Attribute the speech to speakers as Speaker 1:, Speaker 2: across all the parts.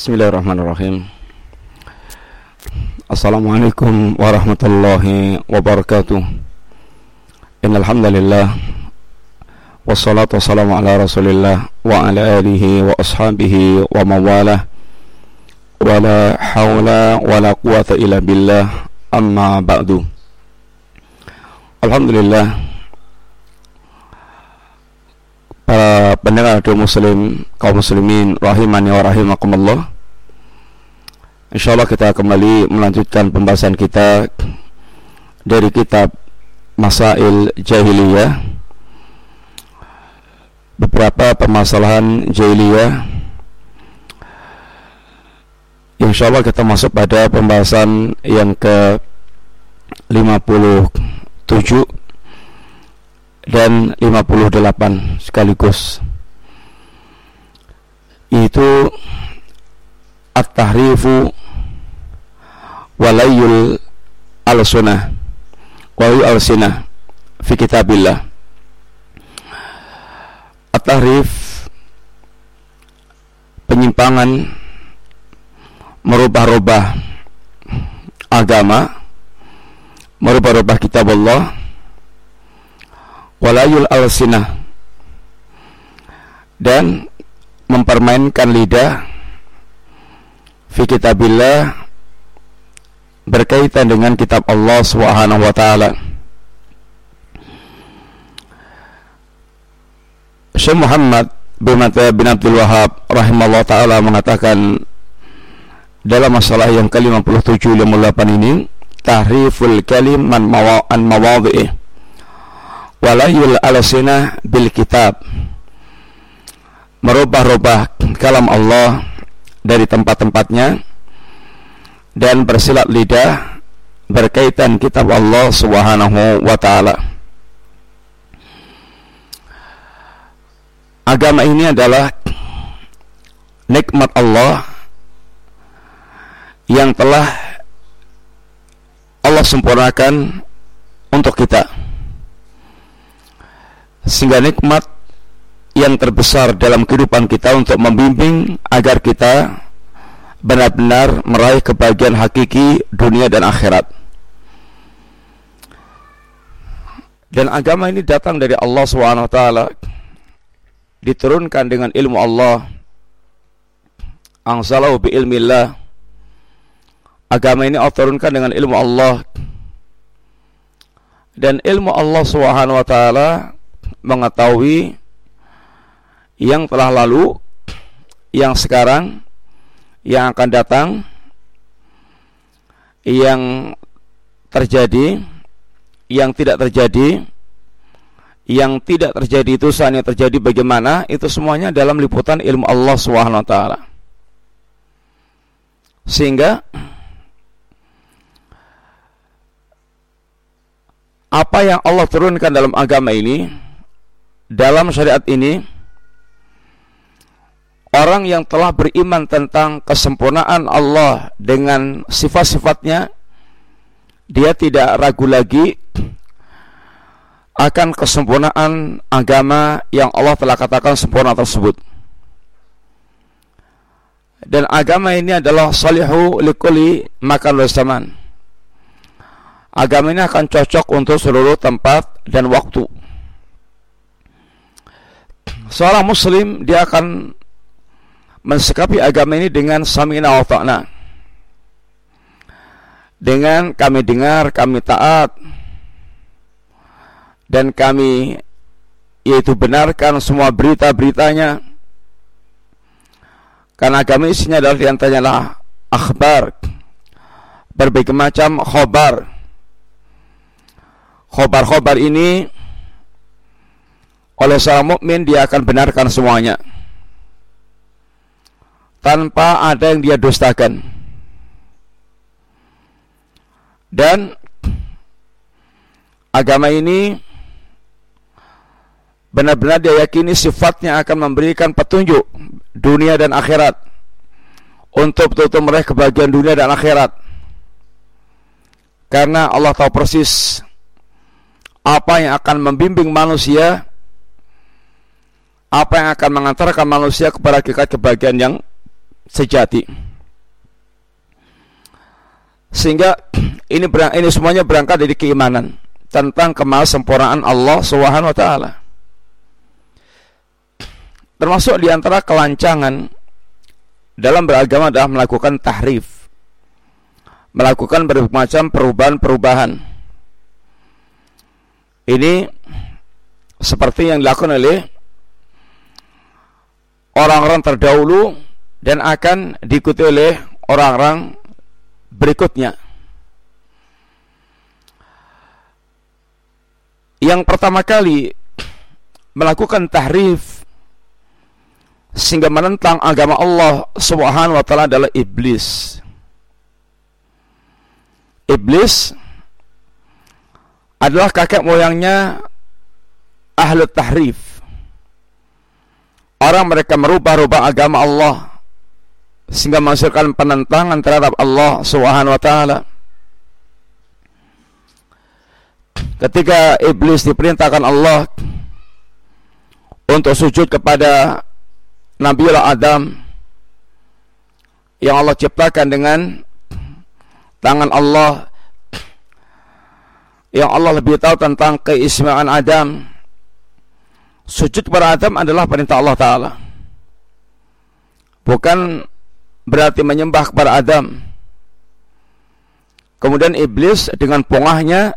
Speaker 1: Bismillahirrahmanirrahim. Assalamualaikum warahmatullahi wabarakatuh. Innal hamdalillah wassalatu wassalamu ala Rasulillah wa ala alihi wa ashabihi wa mawalah. Wa la haula wa la quwata illa billah. Amma ba'du. Alhamdulillah, para pendengar radio muslim, kaum muslimin rahimani wa rahimakumullah. Insyaallah kita kembali melanjutkan pembahasan kita dari kitab Masail Jahiliyah. Beberapa permasalahan jahiliyah. Insyaallah kita masuk pada pembahasan yang ke 57 dan 58 sekaligus, itu at-tahrifu walayul al-sunnah walayul al-sinah fi kitabillah. At-tahrif, penyimpangan, merubah-rubah agama, merubah-rubah kitab Allah. Walayul al-sinah, dan mempermainkan lidah fi kitabillah, berkaitan dengan kitab Allah Subhanahu wa taala. Syekh Muhammad bin Abdul Wahhab rahimahullah taala mengatakan dalam masalah yang ke-57 58 ini, tahriful kalim an mawadhi'i walayul al-sinah bil kitab, merubah-rubah kalam Allah dari tempat-tempatnya dan bersilat lidah berkaitan kitab Allah Subhanahu wa taala. Agama ini adalah nikmat Allah yang telah Allah sempurnakan untuk kita, sehingga nikmat yang terbesar dalam kehidupan kita untuk membimbing agar kita benar-benar meraih kebahagiaan hakiki dunia dan akhirat. Dan agama ini datang dari Allah SWT, diturunkan dengan ilmu Allah, anzalahu bi ilmillah. Agama ini Allah turunkan dengan ilmu Allah, dan ilmu Allah SWT mengetahui yang telah lalu, yang sekarang, yang akan datang, yang terjadi, yang tidak terjadi. Yang tidak terjadi itu seandainya terjadi bagaimana, itu semuanya dalam liputan ilmu Allah SWT. Sehingga apa yang Allah turunkan dalam agama ini, dalam syariat ini, orang yang telah beriman tentang kesempurnaan Allah dengan sifat-sifatnya, dia tidak ragu lagi akan kesempurnaan agama yang Allah telah katakan sempurna tersebut. Dan agama ini adalah salihu likulli makan wa zaman. Agama ini akan cocok untuk seluruh tempat dan waktu. Seorang muslim, dia akan mensikapi agama ini dengan sami'na wa ta'na, dengan kami dengar, kami taat, dan kami yaitu benarkan semua berita-beritanya. Karena agama isinya adalah diantaranya akhbar, berbagai macam khobar. Khobar-khobar ini oleh seorang mukmin dia akan benarkan semuanya tanpa ada yang dia dustakan. Dan agama ini benar-benar dia yakini sifatnya akan memberikan petunjuk dunia dan akhirat, untuk betul-betul meraih kebahagiaan dunia dan akhirat. Karena Allah tahu persis apa yang akan membimbing manusia, apa yang akan mengantarkan manusia kepada hakikat kebahagiaan yang sejati. Sehingga ini semuanya berangkat dari keimanan tentang kemaha-sempurnaan Allah Subhanahu wa taala. Termasuk di antara kelancangan dalam beragama adalah melakukan tahrif, melakukan berbagai macam perubahan-perubahan. Ini seperti yang dilakukan oleh orang-orang terdahulu dan akan diikuti oleh orang-orang berikutnya. Yang pertama kali melakukan tahrif sehingga menentang agama Allah Subhanahu wa taala adalah iblis. Iblis adalah kakek moyangnya ahli tahrif. Orang mereka merubah-rubah agama Allah sehingga menghasilkan penentangan terhadap Allah Subhanahu wa taala. Ketika iblis diperintahkan Allah untuk sujud kepada Nabiullah Adam yang Allah ciptakan dengan tangan Allah, yang Allah lebih tahu tentang keistimewaan Adam. Sujud kepada Adam adalah perintah Allah Ta'ala, bukan berarti menyembah kepada Adam. Kemudian iblis dengan pongahnya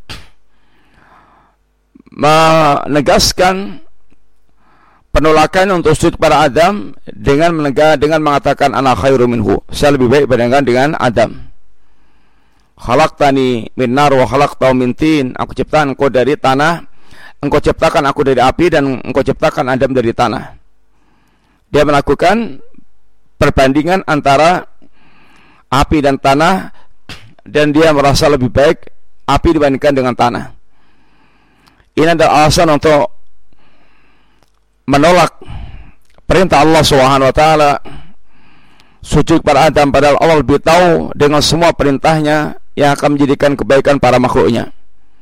Speaker 1: menegaskan penolakan untuk sujud kepada Adam dengan mengatakan ana khairu minhu, saya lebih baik dibandingkan dengan Adam. Khalaqtani min nar wa khalaqtahu min tin, aku ciptakan engkau dari tanah, engkau ciptakan aku dari api, dan engkau ciptakan Adam dari tanah. Dia melakukan perbandingan antara api dan tanah, dan dia merasa lebih baik api dibandingkan dengan tanah. Ini adalah alasan untuk menolak perintah Allah Subhanahu wa taala sujud kepada Adam, padahal Allah lebih tahu dengan semua perintahnya yang akan menjadikan kebaikan para makhluknya.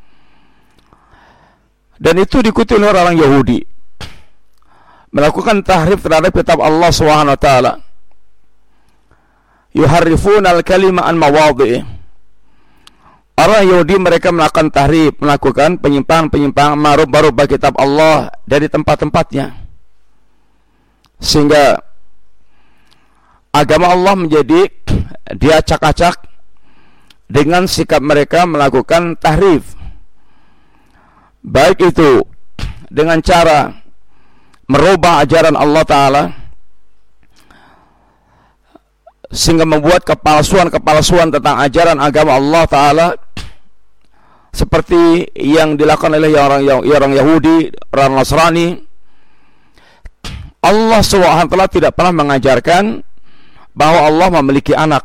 Speaker 1: Dan itu diikuti oleh orang Yahudi, melakukan tahrif terhadap kitab Allah Subhanahu wa taala. Yuharrifuna al-kalima an mawadhi'i. Orang Yahudi mereka melakukan tahrif, melakukan penyimpangan-penyimpangan, merubah kitab Allah dari tempat-tempatnya, sehingga agama Allah menjadi diacak-acak dengan sikap mereka melakukan tahrif, baik itu dengan cara merubah ajaran Allah Ta'ala sehingga membuat kepalsuan-kepalsuan tentang ajaran agama Allah Ta'ala, seperti yang dilakukan oleh orang Yahudi, orang Nasrani. Allah SWT tidak pernah mengajarkan bahwa Allah memiliki anak.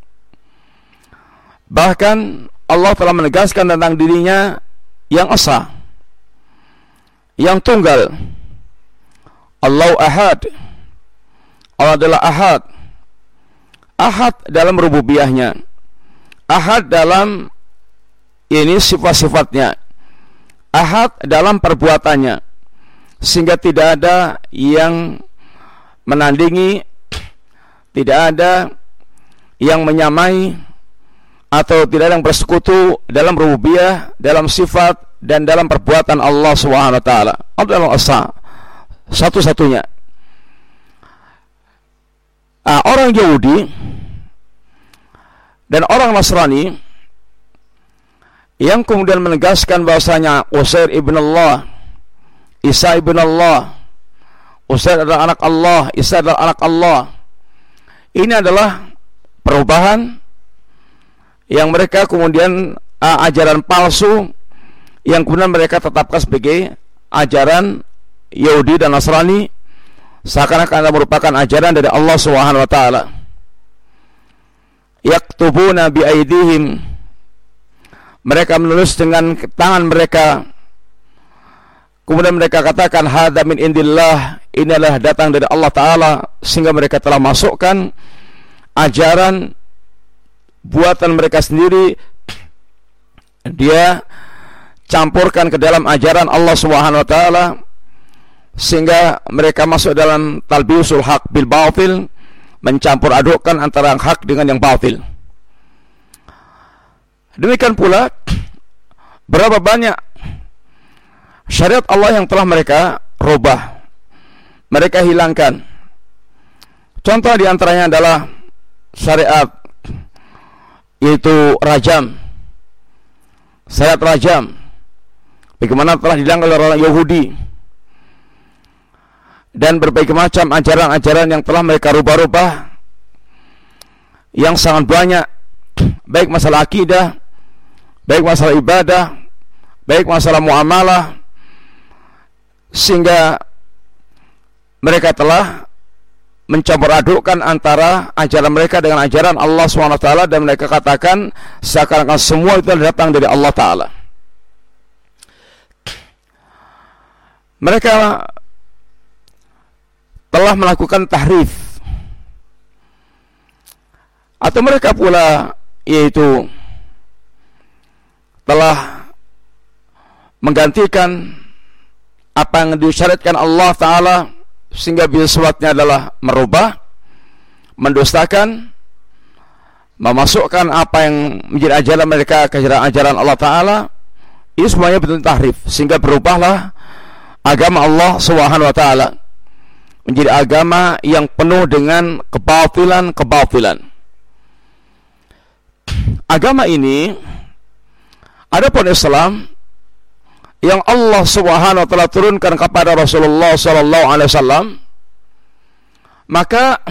Speaker 1: Bahkan Allah telah menegaskan tentang dirinya yang esa, yang tunggal. Allahu Ahad. Allah adalah Ahad. Ahad dalam rububiyahnya, Ahad dalam ini sifat-sifatnya, Ahad dalam perbuatannya, sehingga tidak ada yang menandingi, tidak ada yang menyamai, atau tidak ada yang bersekutu dalam rububiyah, dalam sifat, dan dalam perbuatan Allah Subhanahu wa taala. Allah adalah Esa, satu-satunya. Orang Yahudi dan orang Nasrani yang kemudian menegaskan bahwasanya Uzair ibn Allah, Isa ibn Allah, Uzair adalah anak Allah, Isa adalah anak Allah. Ini adalah perubahan yang mereka kemudian ajaran palsu yang kemudian mereka tetapkan sebagai ajaran Yahudi dan Nasrani, seakan-akan merupakan ajaran dari Allah Subhanahu wa taala. Yaktubuna bi aidihim, mereka menulis dengan tangan mereka, kemudian mereka katakan hadza min indillah, ini adalah datang dari Allah Ta'ala, sehingga mereka telah masukkan ajaran buatan mereka sendiri, dia campurkan ke dalam ajaran Allah Subhanahu wa taala, sehingga mereka masuk dalam talbisul haq bil batil, mencampur adukkan antara yang hak dengan yang batil. Demikian pula berapa banyak syariat Allah yang telah mereka rubah, mereka hilangkan. Contoh diantaranya adalah syariat yaitu rajam. Syariat rajam bagaimana telah dihilangkan oleh orang Yahudi, dan berbagai macam ajaran-ajaran yang telah mereka rubah-rubah yang sangat banyak, baik masalah akidah, baik masalah ibadah, baik masalah muamalah, sehingga mereka telah mencampur adukkan antara ajaran mereka dengan ajaran Allah SWT, dan mereka katakan seakan-akan semua itu datang dari Allah Ta'ala. Mereka telah melakukan tahrif, atau mereka pula yaitu telah menggantikan apa yang disyariatkan Allah Ta'ala, sehingga sesuatunya adalah merubah, mendustakan, memasukkan apa yang menjadi ajaran mereka ke ajaran Allah Ta'ala. Ini semuanya bentuk tahrif, sehingga berubahlah agama Allah Subhanahu wa Ta'ala menjadi agama yang penuh dengan kebatilan. Agama ini, adapun Islam yang Allah Subhanahu wa Ta'ala turunkan kepada Rasulullah sallallahu alaihi wasallam, maka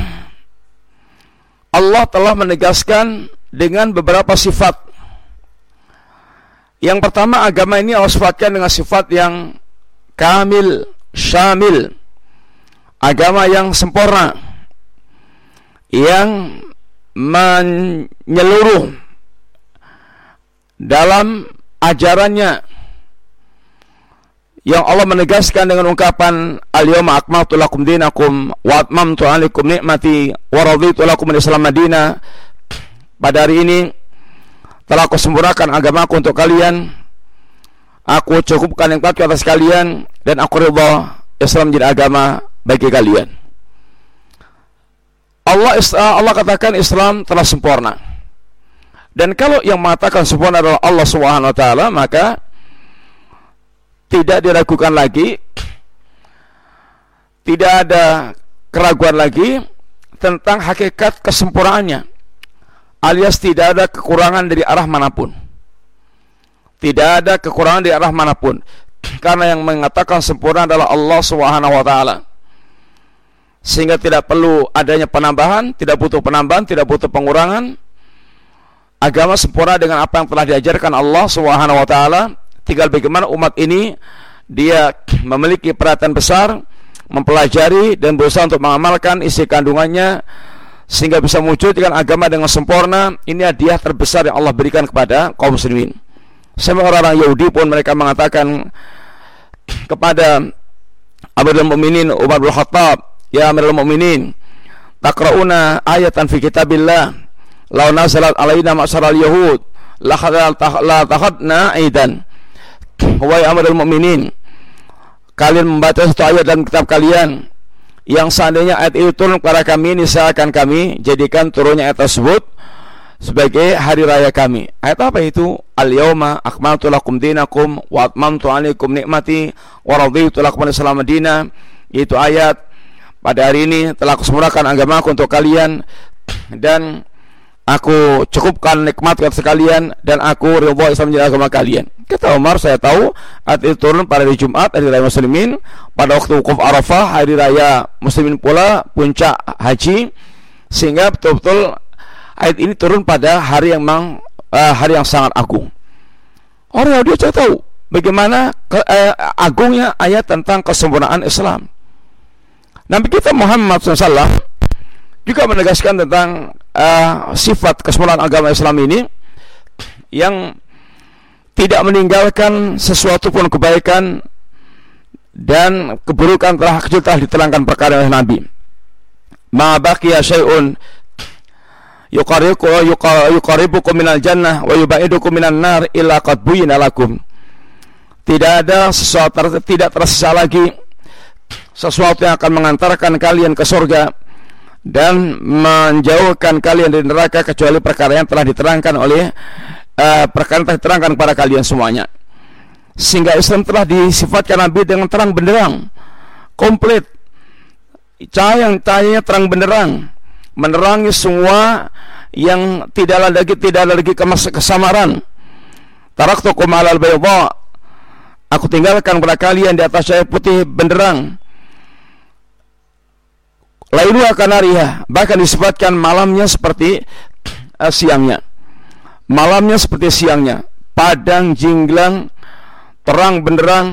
Speaker 1: Allah telah menegaskan dengan beberapa sifat. Yang pertama, agama ini Allah sifatkan dengan sifat yang kamil, syamil, agama yang sempurna, yang menyeluruh dalam ajarannya, yang Allah menegaskan dengan ungkapan al-yawma akmaltu lakum dinakum wa atmamtu 'alaikum ni'mati wa raditu lakum al-islam madina. Pada hari ini telah aku sempurnakan agamaku untuk kalian, aku cukupkan nikmatku atas kalian, dan aku ridha Islam menjadi agama bagi kalian. Allah katakan Islam telah sempurna. Dan kalau yang mengatakan sempurna adalah Allah Subhanahu wa Ta'ala, maka tidak diragukan lagi, tidak ada keraguan lagi tentang hakikat kesempurnaannya, alias tidak ada kekurangan dari arah manapun. Tidak ada kekurangan dari arah manapun, karena yang mengatakan sempurna adalah Allah Subhanahu wa Ta'ala, sehingga tidak perlu adanya penambahan, tidak butuh penambahan, tidak butuh pengurangan. Agama sempurna dengan apa yang telah diajarkan Allah Subhanahu wa Ta'ala. Tinggal bagaimana umat ini dia memiliki perhatian besar, mempelajari dan berusaha untuk mengamalkan isi kandungannya, sehingga bisa mewujudkan agama dengan sempurna. Ini hadiah terbesar yang Allah berikan kepada kaum muslimin. Sampai orang-orang Yahudi pun mereka mengatakan kepada Amirul Mukminin Umar bin Khattab, ya Amirul Mukminin, taqra'una ayatan fi kitabillah law nazalat alaina ma'syaral yahud la takhadna aidan. Wahai Amirul Mukminin, kalian membaca satu ayat dalam kitab kalian yang seandainya ayat itu turun kepada kami, niscaya akan kami jadikan turunnya ayat tersebut sebagai hari raya kami. Ayat apa itu? Al-yawma akmaltu lakum dinakum wa atmamtu 'alaikum ni'mati wa raditu lakum al-islam madina. Itu ayat, pada hari ini telah kusempurnakan agamaku untuk kalian, dan aku cukupkan nikmat atas kalian, dan aku ridha Islam menjadi agama kalian. Kata Umar, saya tahu ayat itu turun pada hari Jumat, hari raya muslimin, pada waktu wukuf Arafah, hari raya muslimin pula, puncak haji, sehingga betul-betul ayat ini turun pada hari yang hari yang sangat agung. Orang Yahudi saya tahu bagaimana agungnya ayat tentang kesempurnaan Islam. Nabi kita Muhammad SAW juga menegaskan tentang sifat kesempurnaan agama Islam ini, yang tidak meninggalkan sesuatu pun kebaikan, dan keburukan kecil telah diterangkan perkara oleh Nabi. Ma baqiya syai'un yuqaribukum minal jannah wa yubaidukum minan nar illa qad buyyina lakum. Tidak ada sesuatu, tidak tersisa lagi sesuatu yang akan mengantarkan kalian ke surga, dan menjauhkan kalian dari neraka kecuali perkara yang telah diterangkan oleh perkara yang telah diterangkan kepada kalian semuanya. Sehingga Islam telah disifatkan Nabi dengan terang benderang, komplit, cahayanya terang benderang, menerangi semua yang tidak ada lagi kesamaran. Taraktukum alal bayda, aku tinggalkan kepada kalian di atas cahaya putih benderang. Lailuha kanariha, bahkan disebutkan malamnya seperti siangnya. Malamnya seperti siangnya, padang jinglang, terang benderang.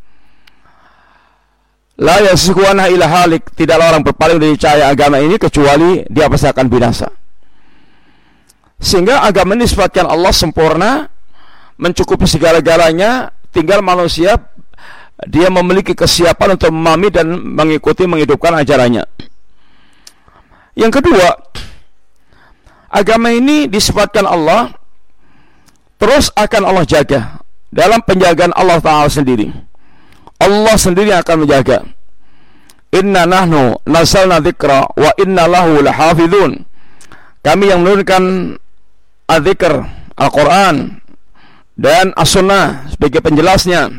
Speaker 1: La yasikuanha ila halik, tidaklah orang berpaling dari cahaya agama ini kecuali dia pasti akan binasa. Sehingga agama ini disebutkan Allah sempurna, mencukupi segala-galanya, tinggal manusia dia memiliki kesiapan untuk memahami dan mengikuti, menghidupkan ajarannya. Yang kedua, agama ini disebutkan Allah terus akan Allah jaga dalam penjagaan Allah Ta'ala sendiri. Allah sendiri akan menjaga. Inna nahnu nazzalna dzikra wa inna lahu lahafizun. Kami yang menurunkan adzikr, Al-Quran dan As-Sunnah sebagai penjelasnya,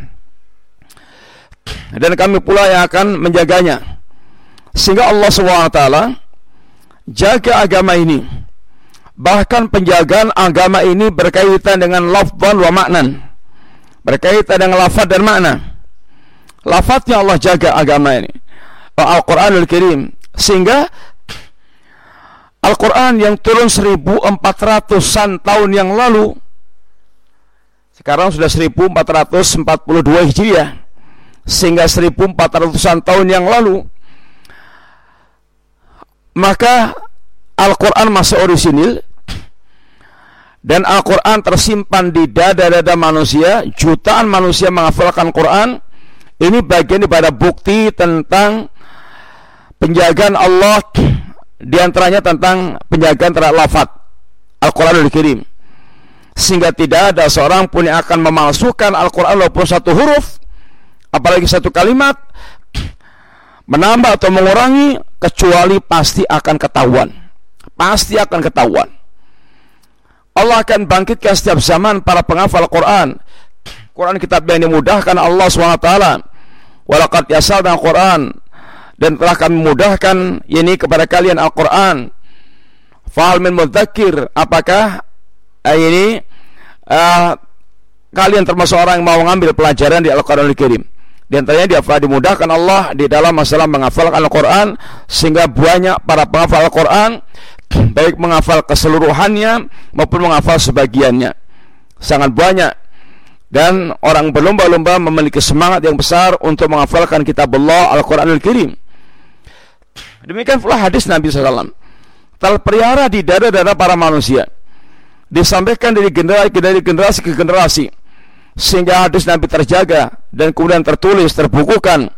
Speaker 1: dan kami pula yang akan menjaganya. Sehingga Allah SWT jaga agama ini. Bahkan penjagaan agama ini berkaitan dengan lafzan wa maknan, berkaitan dengan lafaz dan makna. Lafaznya Allah jaga agama ini, Al-Quranul Karim. Sehingga Al-Quran yang turun 1400-an tahun yang lalu, sekarang sudah 1442 Hijriah, sehingga 1400-an tahun yang lalu, maka Al-Quran masih orisinil, dan Al-Quran tersimpan di dada-dada manusia. Jutaan manusia menghafalkan Quran. Ini bagian daripada bukti tentang penjagaan Allah, diantaranya tentang penjagaan terhadap lafaz Al-Quranul Karim, sehingga tidak ada seorang pun yang akan memalsukan Al-Quran walaupun satu huruf, apalagi satu kalimat, menambah atau mengurangi, kecuali pasti akan ketahuan. Pasti akan ketahuan. Allah akan bangkitkan setiap zaman para penghafal Quran. Quran kitab yang dimudahkan Allah SWT. Walaqad yassarna Quran, dan telah kami mudahkan ini kepada kalian Al-Quran. Fahal min mudzakir, apakah ini kalian termasuk orang yang mau mengambil pelajaran di Al-Quranul Karim? Di antaranya dimudahkan Allah di dalam masalah menghafalkan Al-Quran, sehingga banyak para penghafal Al-Quran baik menghafal keseluruhannya maupun menghafal sebagiannya, sangat banyak. Dan orang berlomba-lomba memiliki semangat yang besar untuk menghafalkan kitab Allah Al-Quranul Karim. Demikian pula hadis Nabi SAW terpelihara di dada-dada para manusia, disampaikan dari generasi ke generasi, sehingga hadis Nabi terjaga dan kemudian tertulis, terbukukan.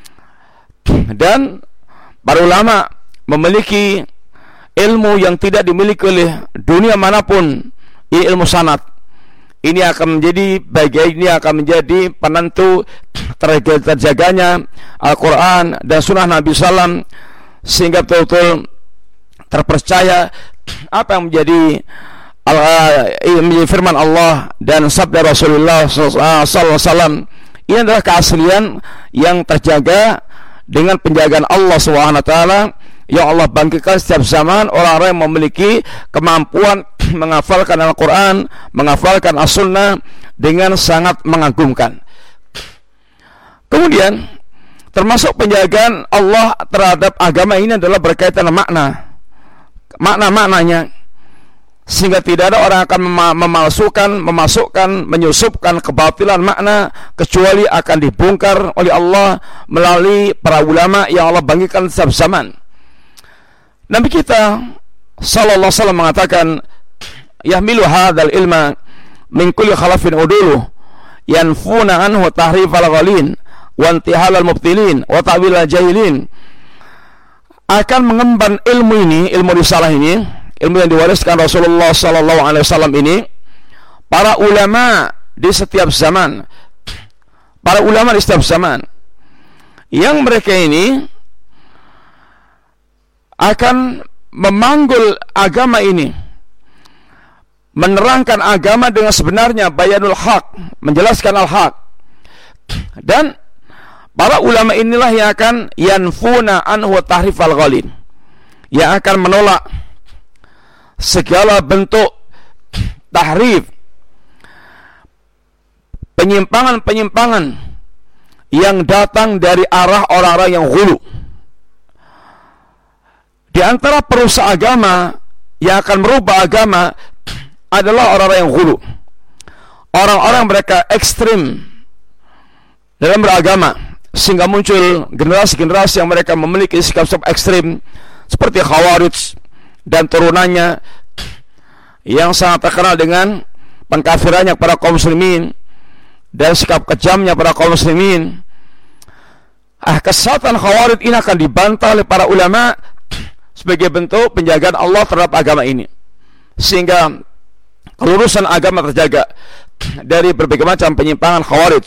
Speaker 1: Dan para ulama memiliki ilmu yang tidak dimiliki oleh dunia manapun, ilmu sanad. Ini akan menjadi bagian, ini akan menjadi penentu terjaganya Al-Quran dan Sunnah Nabi SAW, sehingga betul-betul terpercaya apa yang menjadi firman Allah dan sabda Rasulullah SAW. Ini adalah keaslian yang terjaga dengan penjagaan Allah SWT. Ya Allah bangkitkan setiap zaman orang-orang yang memiliki kemampuan menghafalkan Al-Quran, menghafalkan As-Sunnah dengan sangat mengagumkan. Kemudian termasuk penjagaan Allah terhadap agama ini adalah berkaitan dengan makna-maknanya, sehingga tidak ada orang akan memasukkan, menyusupkan kebatilan makna, kecuali akan dibongkar oleh Allah melalui para ulama yang Allah bangkitkan setiap zaman. Nabi kita sallallahu alaihi wasallam mengatakan, yahmilu hadzal ilma min kulli khalafin udulu yanfuna anhu tahrif al-ghalin wa intihal al-mubtilin wa ta'wil al-jahilin. Akan mengemban ilmu ini, ilmu risalah ini, ilmu yang diwariskan Rasulullah sallallahu alaihi wasallam ini, para ulama di setiap zaman, yang mereka ini akan memanggul agama ini, menerangkan agama dengan sebenarnya, bayanul haq, menjelaskan al-haq. Dan para ulama inilah yang akan yanfuna anhu tahrif al-ghalin, yang akan menolak segala bentuk tahrif, penyimpangan-penyimpangan yang datang dari arah orang-orang yang ghulu. Di antara perusak agama yang akan merubah agama adalah orang-orang yang ghulu, orang-orang mereka ekstrim dalam beragama, sehingga muncul generasi-generasi yang mereka memiliki sikap-sikap ekstrim seperti Khawarij dan turunannya yang sangat terkenal dengan pengkafirannya para kaum muslimin dan sikap kejamnya para kaum muslimin. Kesesatan Khawarij ini akan dibantah oleh para ulama sebagai bentuk penjagaan Allah terhadap agama ini, sehingga kelurusan agama terjaga dari berbagai macam penyimpangan Khawarij.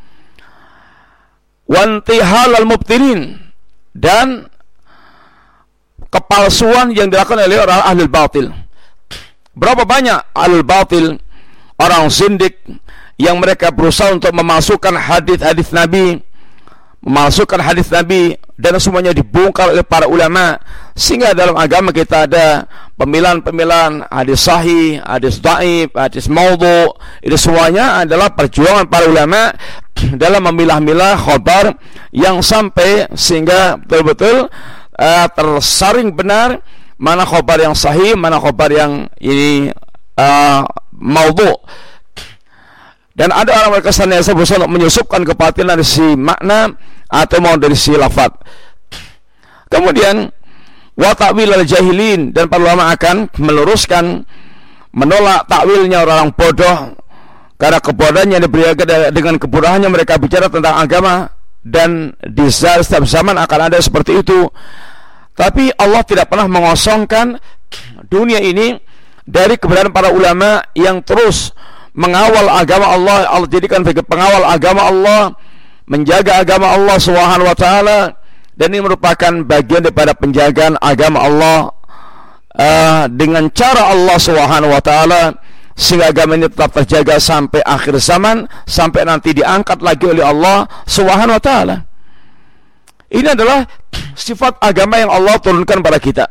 Speaker 1: Wantihal al-mubtilin, dan kepalsuan yang dilakukan oleh orang ahlul batil. Berapa banyak ahlul batil, orang zindik, yang mereka berusaha untuk memasukkan hadis-hadis Nabi, memasukkan hadis Nabi, dan semuanya dibongkar oleh para ulama, sehingga dalam agama kita ada pemilahan-pemilahan hadis sahih, hadis dhaif, hadis maudhu. Itu semuanya adalah perjuangan para ulama dalam memilah-milah khabar yang sampai sehingga betul-betul tersaring benar mana khabar yang sahih, mana khabar yang ini maudhu. Dan ada orang mereka senantiasa berusaha untuk menyusupkan kebatilan dari si makna atau mau dari si lafaz. Kemudian wa ta'wil al-jahilin, dan para ulama akan meluruskan, menolak takwilnya orang bodoh, karena kebodohannya diberi dengan kebodohannya mereka bicara tentang agama, dan di setiap zaman akan ada seperti itu. Tapi Allah tidak pernah mengosongkan dunia ini dari keberadaan para ulama yang terus mengawal agama Allah. Allah jadikan sebagai pengawal agama Allah, menjaga agama Allah Subhanahu wa taala, dan ini merupakan bagian daripada penjagaan agama Allah dengan cara Allah Subhanahu wa taala, sehingga agama ini tetap terjaga sampai akhir zaman, sampai nanti diangkat lagi oleh Allah Subhanahu wa taala. Ini adalah sifat agama yang Allah turunkan pada kita.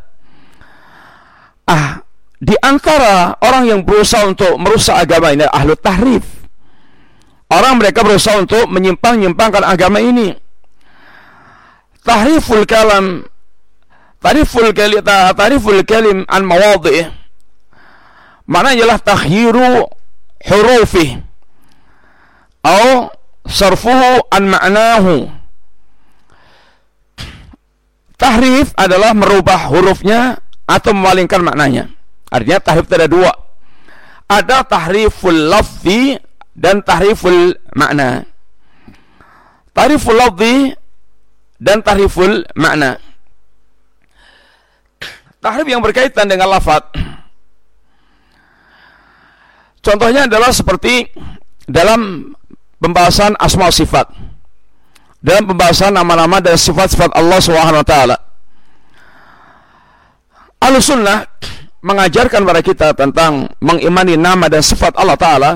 Speaker 1: Di antara orang yang berusaha untuk merusak agama ini, ahlu tahrif. Orang mereka berusaha untuk menyimpang-nyimpangkan agama ini. Tahriful kalam, tahriful kalim an mawadhi'ih, maknanya adalah takhyiru hurufih atau sarfuhu an ma'nahu. Tahrif adalah merubah hurufnya atau memalingkan maknanya. Artinya tahrif ada dua, ada tahriful lafzi dan tahriful makna. Tahriful lafzi dan tahriful makna. Tahrif yang berkaitan dengan lafaz, contohnya adalah seperti dalam pembahasan asma sifat, dalam pembahasan nama-nama dan sifat-sifat Allah Subhanahu wa taala. Ahlussunnah mengajarkan kepada kita tentang mengimani nama dan sifat Allah taala,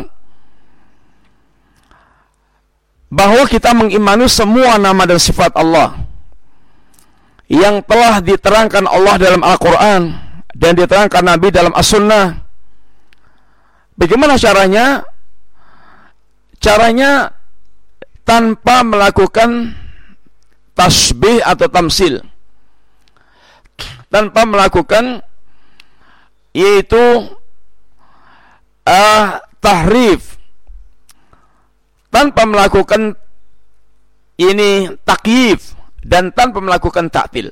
Speaker 1: bahwa kita mengimani semua nama dan sifat Allah yang telah diterangkan Allah dalam Al-Quran dan diterangkan Nabi dalam As-Sunnah. Bagaimana caranya? Caranya tanpa melakukan tasbih atau tamsil, tanpa melakukan yaitu tahrif, tanpa melakukan ini takyif, dan tanpa melakukan ta'til.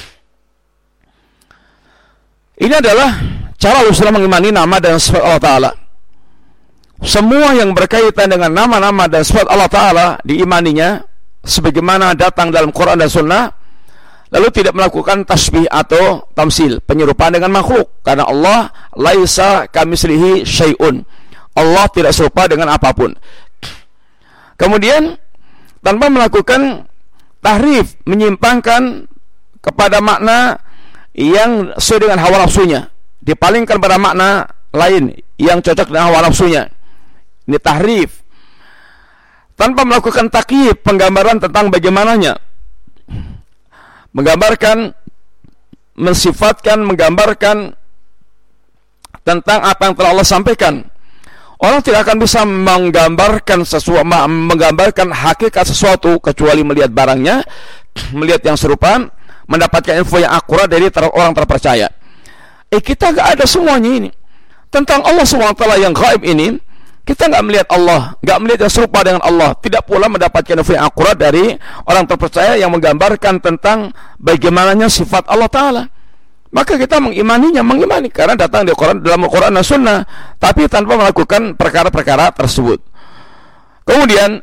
Speaker 1: Ini adalah cara Islam mengimani nama dan sifat Allah Ta'ala. Semua yang berkaitan dengan nama-nama dan sifat Allah Ta'ala diimaninya sebagaimana datang dalam Quran dan Sunnah, lalu tidak melakukan tasbih atau tamsil, penyerupaan dengan makhluk, karena Allah laisa kamitslihi syai'un, Allah tidak serupa dengan apapun. Kemudian tanpa melakukan tahrif, menyimpangkan kepada makna yang sesuai dengan hawa nafsunya, dipalingkan pada makna lain yang cocok dengan hawa nafsunya. Ini tahrif. Tanpa melakukan takyif, penggambaran tentang bagaimananya, menggambarkan, mensifatkan, menggambarkan tentang apa yang telah Allah sampaikan. Orang tidak akan bisa menggambarkan sesuatu, menggambarkan hakikat sesuatu kecuali melihat barangnya, melihat yang serupa, mendapatkan info yang akurat dari orang terpercaya. Kita gak ada semuanya ini. Tentang Allah SWT yang gaib ini, kita nggak melihat Allah, nggak melihat yang serupa dengan Allah, tidak pula mendapatkan info yang akurat dari orang terpercaya yang menggambarkan tentang bagaimananya sifat Allah Ta'ala. Maka kita mengimani karena datang di Quran, dalam Al-Quran dan Sunnah, tapi tanpa melakukan perkara-perkara tersebut. Kemudian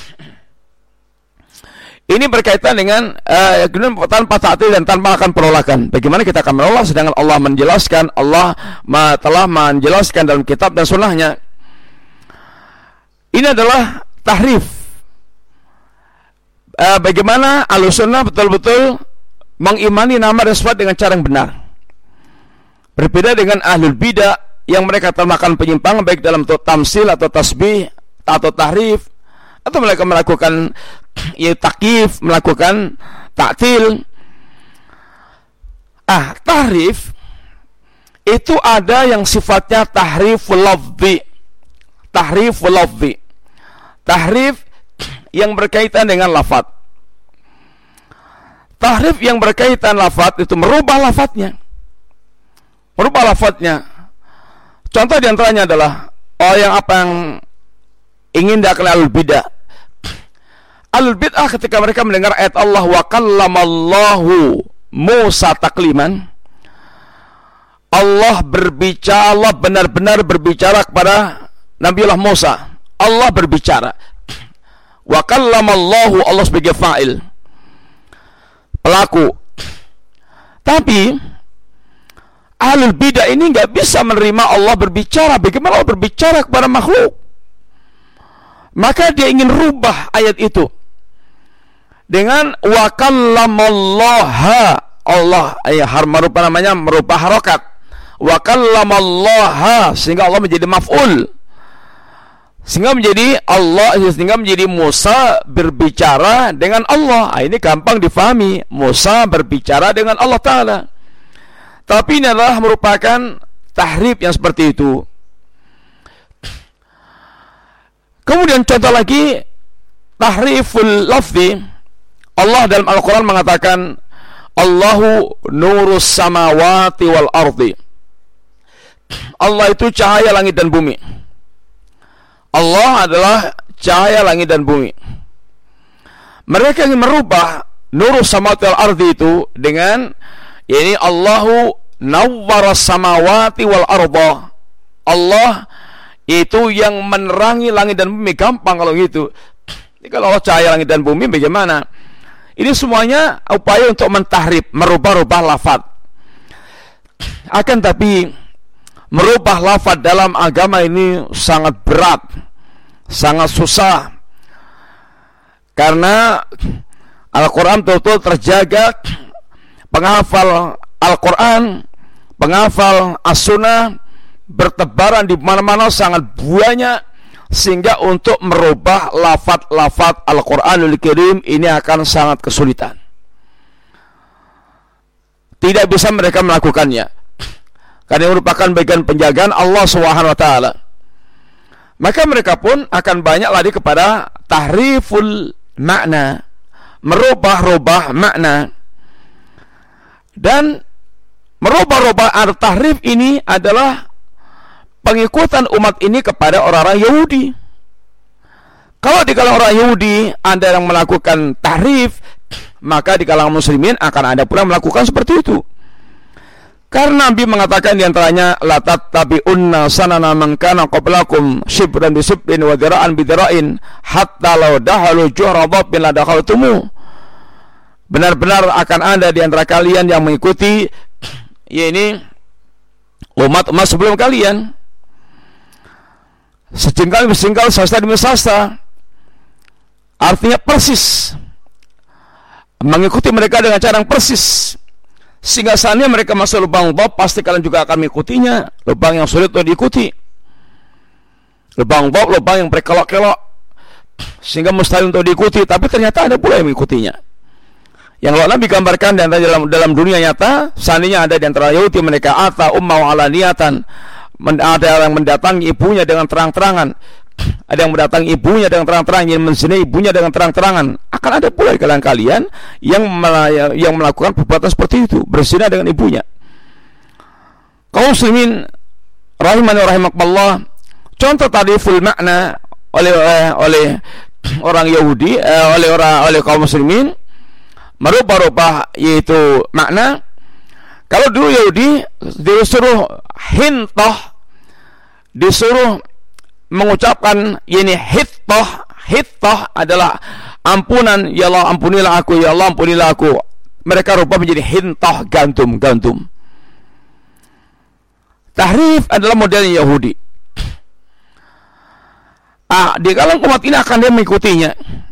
Speaker 1: ini berkaitan dengan tanpa ta'til dan tanpa akan penolakan. Bagaimana kita akan menolak sedangkan Allah menjelaskan, Allah telah menjelaskan dalam kitab dan sunnahnya. Ini adalah tahrif. Bagaimana Ahlussunnah betul-betul mengimani nama dan sifat dengan cara yang benar. Berbeda dengan Ahlul Bidah yang mereka termakan penyimpangan baik dalam tamsil atau tasbih atau tahrif, atau mereka melakukan takyif, melakukan ta'til. Tahrif itu ada yang sifatnya tahriful lafzi. Tahrif yang berkaitan dengan lafaz. Tahrif yang berkaitan lafaz itu merubah lafaznya. Contoh diantaranya adalah apa yang ingin diakalkan Ahlul Bidah. Ahlul Bidah ketika mereka mendengar ayat Allah wa kallamallahu Musa takliman, Allah benar-benar berbicara kepada Nabiullah Musa. Allah berbicara. Wa kallamallahu, Allah sebagai fa'il, pelaku. Tapi Ahlul Bidah ini nggak bisa menerima Allah berbicara. Bagaimana Allah berbicara kepada makhluk? Maka dia ingin rubah ayat itu dengan wa kallamallaha, Allah merubah harokat wa kallamallaha, sehingga Allah menjadi maf'ul, sehingga menjadi Musa berbicara dengan Allah. Ini gampang difahami, Musa berbicara dengan Allah Ta'ala. Tapi ini adalah merupakan tahrif yang seperti itu. Kemudian contoh lagi, tahriful lafzi. Allah dalam Al-Quran mengatakan Allahu nurus samawati wal ardi. Allah itu cahaya langit dan bumi. Allah adalah cahaya langit dan bumi. Mereka ingin merubah nurus samawati wal ardi itu dengan ini Allahu nawwaras samawati wal arda. Allah itu yang menerangi langit dan bumi. Gampang kalau gitu. Jadi kalau Allah cahaya langit dan bumi, bagaimana? Ini semuanya upaya untuk mentahrif, merubah-rubah lafaz. Akan tapi merubah lafaz dalam agama ini sangat berat, sangat susah. Karena Al-Quran betul-betul terjaga, penghafal Al-Quran, penghafal As-Sunnah bertebaran di mana-mana sangat banyak, sehingga untuk merubah lafaz-lafaz Al-Quranul Karim ini akan sangat kesulitan. Tidak bisa mereka melakukannya, karena merupakan bagian penjagaan Allah SWT. Maka mereka pun akan banyak lari kepada tahriful makna, merubah-rubah makna. Dan merubah-rubah tahrif ini adalah pengikutan umat ini kepada orang-orang Yahudi. Kalau di kalangan orang Yahudi ada yang melakukan tahrif, maka di kalangan muslimin akan ada pula melakukan seperti itu. Karena Nabi mengatakan diantaranya la tattabi'unna sanana man kana qablakum shibran bi shibrin wa dira'an bi dira'in hatta law dahalu juhra dhabbin la dakhaltumu. Benar-benar akan ada di antara kalian yang mengikuti yakni umat-umat sebelum kalian, sejengkal demi sejengkal, sasta demi sasta. Artinya persis, mengikuti mereka dengan cara yang persis, Sehingga seandainya mereka masuk lubang dhab, pasti kalian juga akan mengikutinya. Lubang yang sulit untuk diikuti, lubang dhab, lubang yang berkelok-kelok, sehingga mustahil untuk diikuti. Tapi ternyata ada pula yang mengikutinya. Yang Allah Nabi gambarkan dalam dunia nyata, seandainya ada di antara Yahudi mereka ata umma ala niatan, ada yang mendatangi ibunya dengan terang-terangan, ada yang mendatangi ibunya dengan terang-terangan, yang menzinai ibunya dengan terang-terangan. Akan ada pula di kalangan kalian yang melakukan perbuatan seperti itu, berzina dengan ibunya. Kaum muslimin rahimani wa rahimakumullah, contoh tadi full makna oleh orang Yahudi, oleh kaum muslimin merubah-rubah yaitu makna. Kalau dulu Yahudi disuruh hintah, disuruh mengucapkan ini hittah adalah ampunan, ya Allah ampunilah aku, ya Allah ampunilah aku. Mereka rubah menjadi hintah, gantum. Tahrif adalah model Yahudi. Di kalangan umat ini akan dia mengikutinya.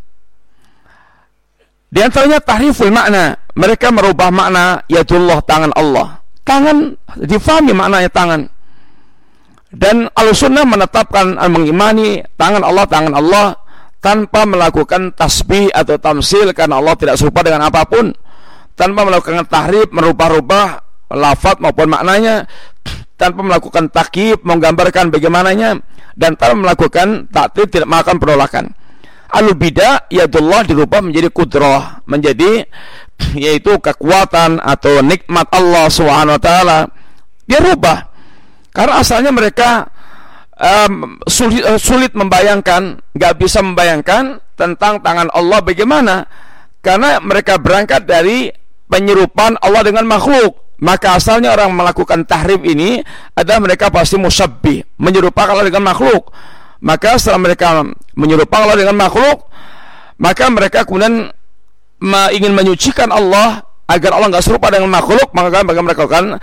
Speaker 1: Di antaranya tahriful makna, mereka merubah makna yadullah, tangan Allah. Tangan difahami maknanya tangan. Dan Ahlussunnah menetapkan, mengimani tangan Allah tanpa melakukan tasbih atau tamsil, karena Allah tidak serupa dengan apapun, tanpa melakukan tahrif, merubah-rubah lafaz maupun maknanya, tanpa melakukan takyif, menggambarkan bagaimananya, dan tanpa melakukan ta'til, tidak melakukan penolakan. Ahlul bidah yadullah dirubah menjadi kudrah, menjadi yaitu kekuatan atau nikmat Allah Subhanahu wa taala. Dia rubah karena asalnya mereka sulit membayangkan, nggak bisa membayangkan tentang tangan Allah bagaimana, karena mereka berangkat dari penyerupan Allah dengan makhluk. Maka asalnya orang melakukan tahrif ini adalah mereka pasti musyabbih, menyerupakan Allah dengan makhluk. Maka setelah mereka menyerupakan Allah dengan makhluk, maka mereka kemudian ingin menyucikan Allah agar Allah nggak serupa dengan makhluk. Maka mereka melakukan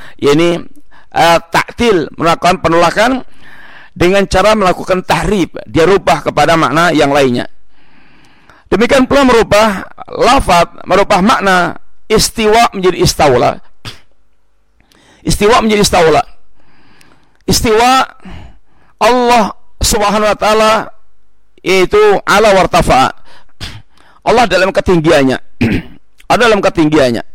Speaker 1: ta'til, melakukan penolakan dengan cara melakukan tahrif, dia rubah kepada makna yang lainnya. Demikian pula merubah lafaz, merubah makna. Istiwa menjadi istaula. Istiwa menjadi istaula. Istiwa Allah Subhanahu wa taala yaitu ala wartafa. Allah dalam ketinggiannya. Ada dalam ketinggiannya.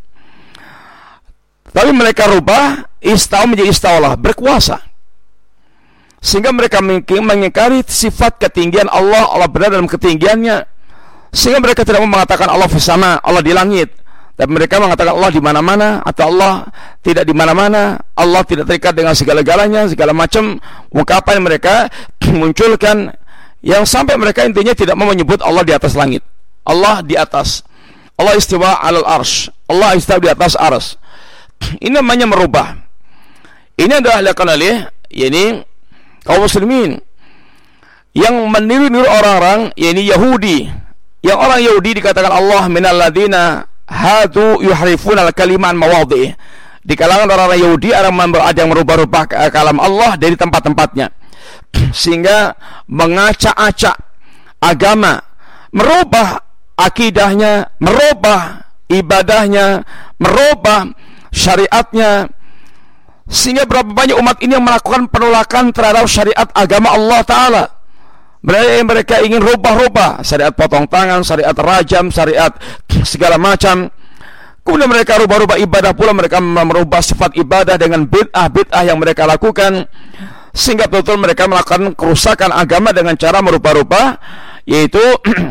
Speaker 1: Tapi mereka rubah istawa menjadi istaula, berkuasa. Sehingga mereka mengingkari sifat ketinggian Allah. Allah berada dalam ketinggiannya. Sehingga mereka tidak mau mengatakan Allah fis sama, Allah di langit. Tapi mereka mengatakan Allah di mana-mana, atau Allah tidak di mana-mana, Allah tidak terikat dengan segala-galanya, segala macam ungkapan mereka munculkan, yang sampai mereka intinya tidak mau menyebut Allah di atas langit. Allah di atas. Allah istiwa alal arsh. Allah istiwa di atas arsy. Ini namanya merubah. Ini adalah dilakukan oleh kaum muslimin yang meniru orang-orang Yahudi. Yang orang Yahudi dikatakan Allah minal ladina hadu yuhrifuna al-kalima an mawadhi'i. Di kalangan orang-orang Yahudi ada yang merubah-rubah kalam Allah dari tempat-tempatnya, sehingga mengacak-acak agama, merubah akidahnya, merubah ibadahnya, merubah syariatnya, sehingga berapa banyak umat ini yang melakukan penolakan terhadap syariat agama Allah Ta'ala. Mereka ingin rubah-rubah syariat potong tangan, syariat rajam, syariat segala macam. Kemudian mereka rubah-rubah ibadah pula, mereka merubah sifat ibadah dengan bid'ah yang mereka lakukan, sehingga betul mereka melakukan kerusakan agama dengan cara merubah-rubah, yaitu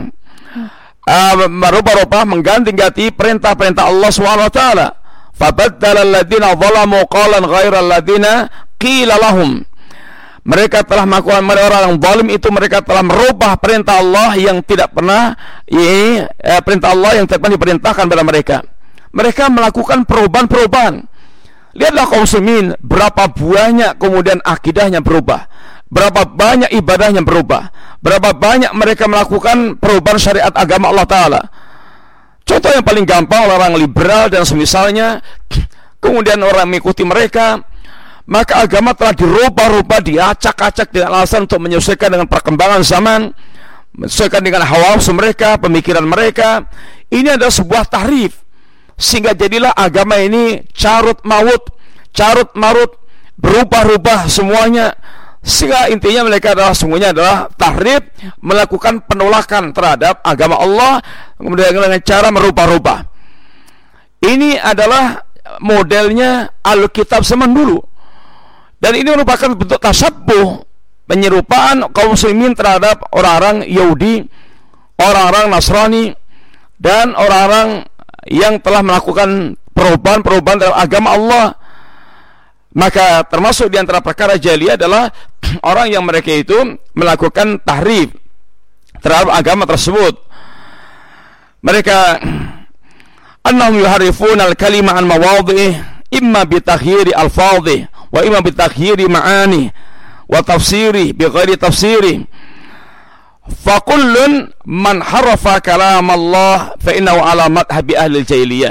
Speaker 1: merubah-rubah, mengganti-ganti perintah-perintah Allah SWT. Fabaddala alladziina zalamu qawlan ghairal ladziina qila lahum. Mereka telah melakukan, orang yang zalim itu mereka telah merubah perintah Allah yang tidak pernah perintah Allah yang tidak pernah diperintahkan kepada mereka. Mereka melakukan perubahan-perubahan. Lihatlah kaum muslimin, berapa banyak kemudian akidahnya berubah, berapa banyak ibadahnya berubah, berapa banyak mereka melakukan perubahan syariat agama Allah Ta'ala. Contoh yang paling gampang, orang liberal dan semisalnya, kemudian orang mengikuti mereka, maka agama telah dirubah-rubah, diacak-acak dengan alasan untuk menyesuaikan dengan perkembangan zaman, menyesuaikan dengan hawa nafsu mereka, pemikiran mereka. Ini adalah sebuah tahrif, sehingga jadilah agama ini carut marut, berubah-ubah semuanya, sehingga intinya mereka adalah semuanya adalah tahrif, melakukan penolakan terhadap agama Allah kemudian dengan cara merubah-rubah. Ini adalah modelnya Alkitab zaman dulu, dan ini merupakan bentuk tasabbuh, penyerupaan kaum muslimin terhadap orang-orang Yahudi, orang-orang Nasrani, dan orang-orang yang telah melakukan perubahan-perubahan dalam agama Allah. Maka termasuk di antara perkara jahiliyah adalah orang yang mereka itu melakukan tahrif terhadap agama tersebut. Mereka annahum yuharifuna al-kalima an mawadhi'i imma bi taghyiri alfadhi wa imma bi taghyiri ma'ani wa tafsiri bi ghairi tafsiri. Fa kullun man harafa kalam Allah fa innahu ala madhhabi ahli al-jahiliyah.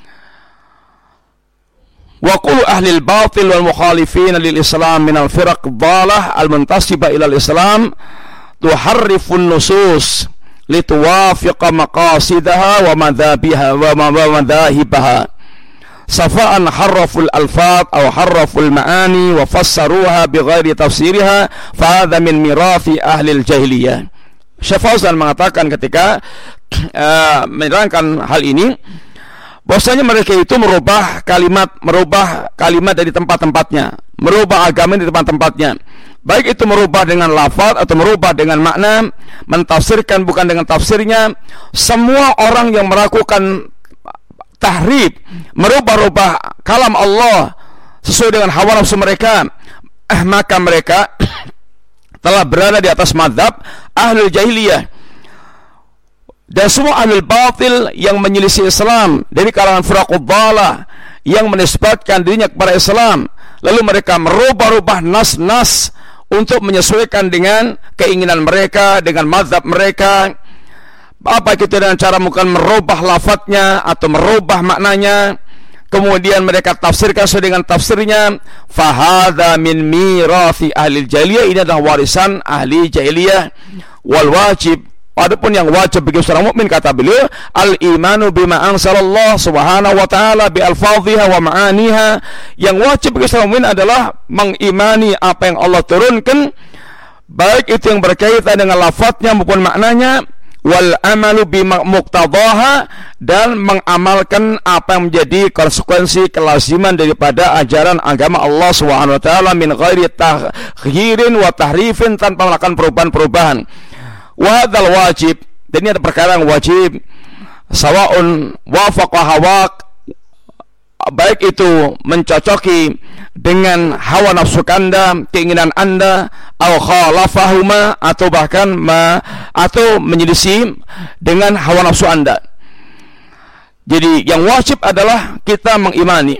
Speaker 1: Wa qulu ahli al-batil wal mukhalifin lil Islam min al-firaq dhalah al-muntasiba ila al-Islam tuharrifu an-nusus lituwafiqa maqasidaha wa madhabiha wa madhahibaha safa'an harraful alfaz aw harraful ma'ani wa fassaruha bighairi tafsiriha fa hadha min mirathi ahli al-jahiliyah. Syekh Fauzan mengatakan ketika menerangkan hal ini, bahwasanya mereka itu merubah kalimat dari tempat-tempatnya, merubah agama dari tempat-tempatnya, baik itu merubah dengan lafaz atau merubah dengan makna, mentafsirkan bukan dengan tafsirnya. Semua orang yang melakukan tahrif, merubah-rubah kalam Allah sesuai dengan hawa nafsu mereka, maka mereka telah berada di atas mazhab ahlul jahiliyah. Dan semua ahlul batil yang menyelisih Islam dari kalangan firaqud dhalah yang menisbatkan dirinya kepada Islam, lalu mereka merubah-rubah nas-nas untuk menyesuaikan dengan keinginan mereka, dengan mazhab mereka, apa itu dengan cara mungkin merubah lafadznya atau merubah maknanya, kemudian mereka tafsirkan sesuai dengan tafsirnya. Fahadha min mirathi ahli jahiliyah, ini adalah warisan ahli jahiliyah. Wal wajib, adapun yang wajib bagi seorang mukmin, kata beliau, al-imanu bima anzalallah subhanahu wa ta'ala bi alfadhiha wa ma'aniha. Yang wajib bagi seorang mukmin adalah mengimani apa yang Allah turunkan, baik itu yang berkaitan dengan lafadznya maupun maknanya, wal amalu bima muqtadaha, dan mengamalkan apa yang menjadi konsekuensi kelaziman daripada ajaran agama Allah Subhanahu wa taala min ghairi taghyirin wa tahrifin, tanpa melakukan perubahan-perubahan. Wa hadzal wajib, dan ini ada perkara yang wajib, sawaun wafaqa hawaq, baik itu mencocoki dengan hawa nafsu Anda, keinginan Anda, atau khalafahuma, atau bahkan atau menyelisih dengan hawa nafsu Anda. Jadi yang wajib adalah kita mengimani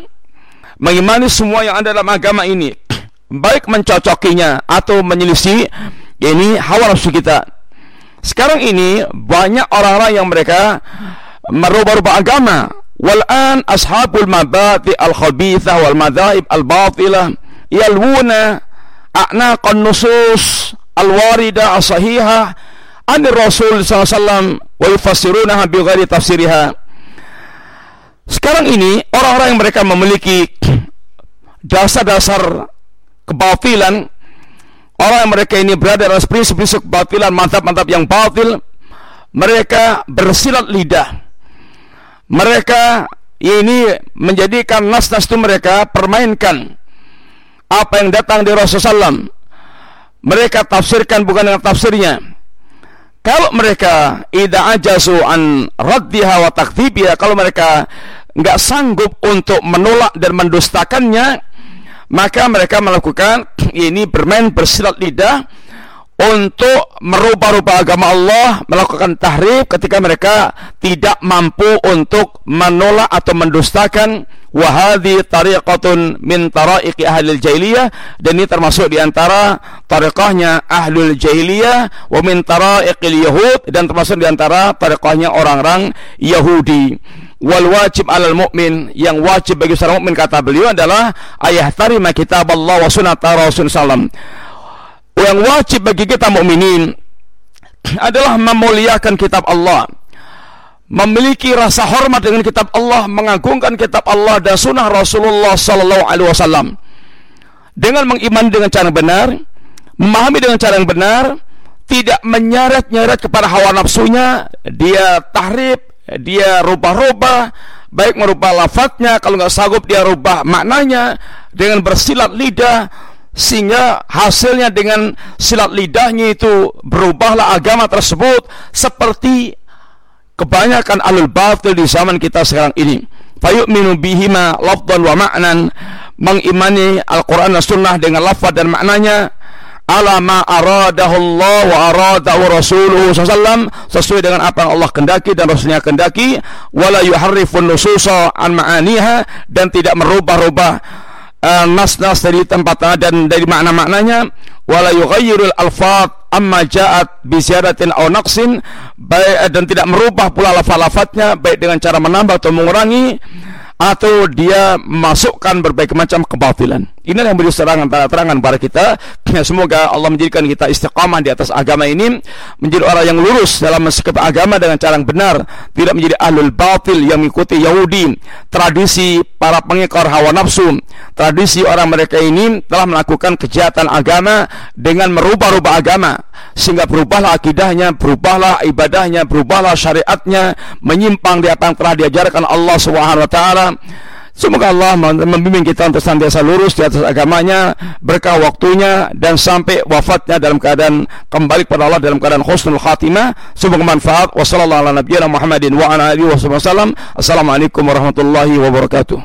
Speaker 1: semua yang ada dalam agama ini, baik mencocokinya atau menyelisih ini hawa nafsu kita. Sekarang ini banyak orang-orang yang mereka merubah-rubah agama. Wal'an ashabul mabati al-khabithah wal madhaib al-batilah yalwuna a'naqan nusus al-warida as-sahihah anir Rasul sallallahu alaihi wasallam wa yufassirunaha bi ghairi tafsiriha. Sekarang ini orang-orang yang mereka memiliki dasar-dasar kebatilan, orang yang mereka ini berada dalam prinsip-prinsip kebatilan, mantap-mantap yang batil, mereka bersilat lidah. Mereka ini menjadikan nas-nas itu mereka permainkan apa yang datang dari Rasulullah SAW. Mereka tafsirkan bukan dengan tafsirnya. Kalau mereka idza ajazu an raddiha wa takdzibiha, kalau mereka enggak sanggup untuk menolak dan mendustakannya, maka mereka melakukan ini bermain bersilat lidah untuk merubah-rubah agama Allah, melakukan tahrif ketika mereka tidak mampu untuk menolak atau mendustakan. Wa hadhi tariqatun min taraiqi ahlil jahiliyah, dan ini termasuk di antara tariqahnya ahlul jahiliyah, wa min taraiqil yahud, dan termasuk di antara tariqahnya orang-orang Yahudi. Wal wajib alal mu'min, yang wajib bagi seorang mukmin, kata beliau, adalah ayah tarima kitab Allah wa sunnata Rasul sallam. Yang wajib bagi kita mukminin adalah memuliakan kitab Allah, memiliki rasa hormat dengan kitab Allah, mengagungkan kitab Allah dan sunnah Rasulullah sallallahu alaihi wasallam. Dengan mengimani dengan cara yang benar, memahami dengan cara yang benar, tidak menyeret-nyeret kepada hawa nafsunya, dia tahrif, dia rubah-rubah, baik merubah lafadznya, kalau nggak sanggup dia rubah maknanya dengan bersilat lidah, sehingga hasilnya dengan silat lidahnya itu berubahlah agama tersebut, seperti kebanyakan ahlul batil di zaman kita sekarang ini. Fayu'minu bihima lafdan wa ma'nan, mengimani Al-Quran dan Sunnah dengan lafaz dan maknanya ala ma aradahu Allah wa aradahu Rasuluhu sallallahu, sesuai dengan apa yang Allah kendaki dan Rasulnya kendaki, wala yuharrifun nususa an ma'aniha, dan tidak merubah-rubah nas-nas dari tempatnya dan dari makna-maknanya, wala yughayyirul alfaz amma ja'at bi ziyadatin aw naqsin, dan tidak merubah pula lafaz-lafaznya baik dengan cara menambah atau mengurangi, atau dia masukkan berbagai macam kebatilan. Inilah yang beri terangan kepada kita. Semoga Allah menjadikan kita istiqamah di atas agama ini, menjadi orang yang lurus dalam mensikapi agama dengan cara yang benar, tidak menjadi ahlul batil yang mengikuti Yahudi, tradisi para pengikar hawa nafsu. Tradisi orang mereka ini telah melakukan kejahatan agama dengan merubah-rubah agama, sehingga berubahlah akidahnya, berubahlah ibadahnya, berubahlah syariatnya, menyimpang di apa yang telah diajarkan Allah Subhanahu wa taala. Semoga Allah membimbing kita untuk senantiasa lurus di atas agamanya, berkah waktunya, dan sampai wafatnya dalam keadaan kembali kepada Allah dalam keadaan husnul khatimah. Semoga manfaat. Wassalamualaikum warahmatullahi wabarakatuh.